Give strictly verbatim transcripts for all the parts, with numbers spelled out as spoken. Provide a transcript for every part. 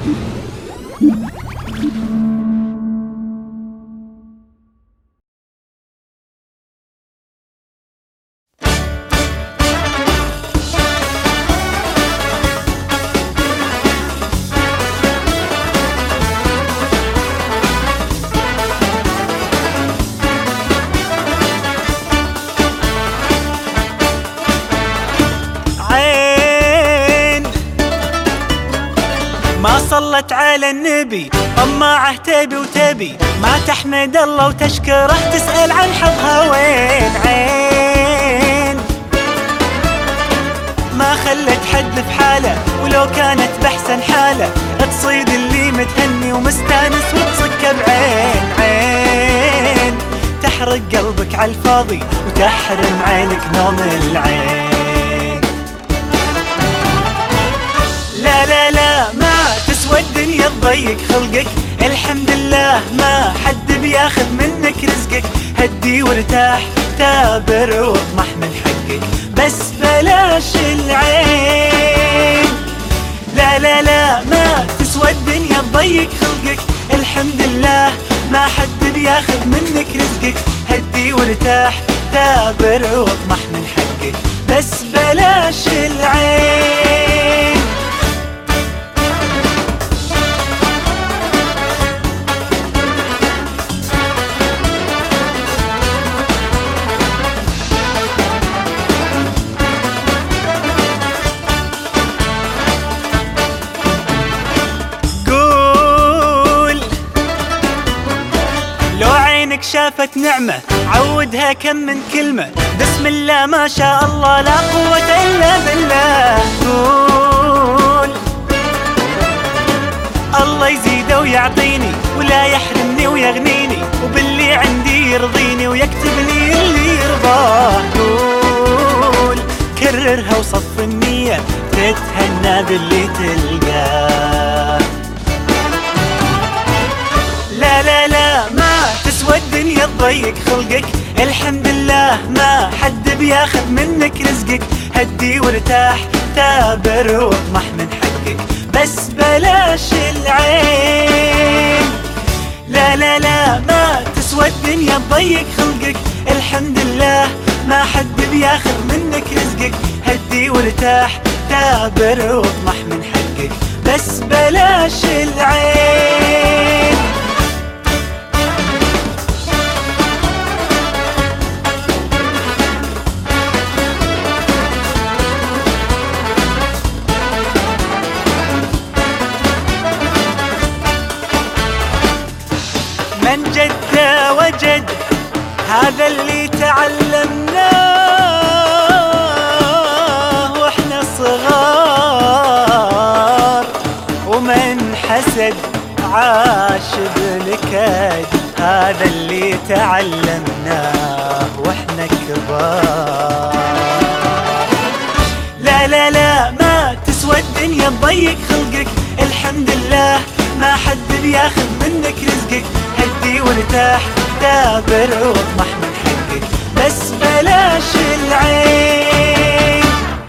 ما صلت على النبي طماعه تبي وتبي، ما تحمد الله وتشكره تسأل عن حظها وين. عين ما خلت حد في حاله، ولو كانت بحسن حاله تصيد اللي متهني ومستانس وتصكه بعين. عين تحرق قلبك عالفاضي وتحرم عينك نوم العين. لا لا لا ما تسوى الدنيا تضيق خلقك، الحمد لله ما حد بياخذ منك رزقك. هدي وارتاح تابر واطمح من حقك، بس بلاش العين. لا لا لا ما تسوى الدنيا تضيق خلقك، الحمد لله ما حد بياخذ منك رزقك. هدي وارتاح تابر واطمح من حقك، بس بلاش العين. شافت نعمة عودها كم من كلمة، بسم الله ما شاء الله لا قوة إلا بالله. قول الله يزيد ويعطيني ولا يحرمني ويغنيني، وباللي عندي يرضيني ويكتب لي اللي يرضاه. قول كررها وصف النية تتهنى باللي تلقاه. لا لا لا ما تسوى الدنيا تضيق خلقك، الحمد لله ما حد بياخذ منك رزقك. هدي وارتاح تابر واطمح من حقك، بس بلاش العين. لا لا لا ما تسوى الدنيا تضيق خلقك، الحمد لله ما حد بياخذ منك رزقك. هدي وارتاح تابر واطمح من حقك، بس بلاش العين. من جد وجد هذا اللي تعلمناه واحنا صغار، ومن حسد عاش بالكد هذا اللي تعلمناه واحنا كبار. لا لا لا ما تسوى الدنيا تضيق خلقك، الحمد لله ما حد بياخذ منك رزقك. هدي وارتاح دابر واطمح من حقك، بس بلاش العين.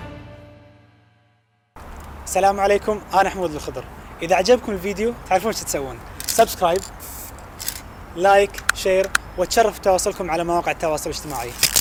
السلام عليكم، انا حمود الخضر. اذا عجبكم الفيديو تعرفون ايش تسوون، سبسكرايب لايك شير، وتشرف تواصلكم على مواقع التواصل الاجتماعي.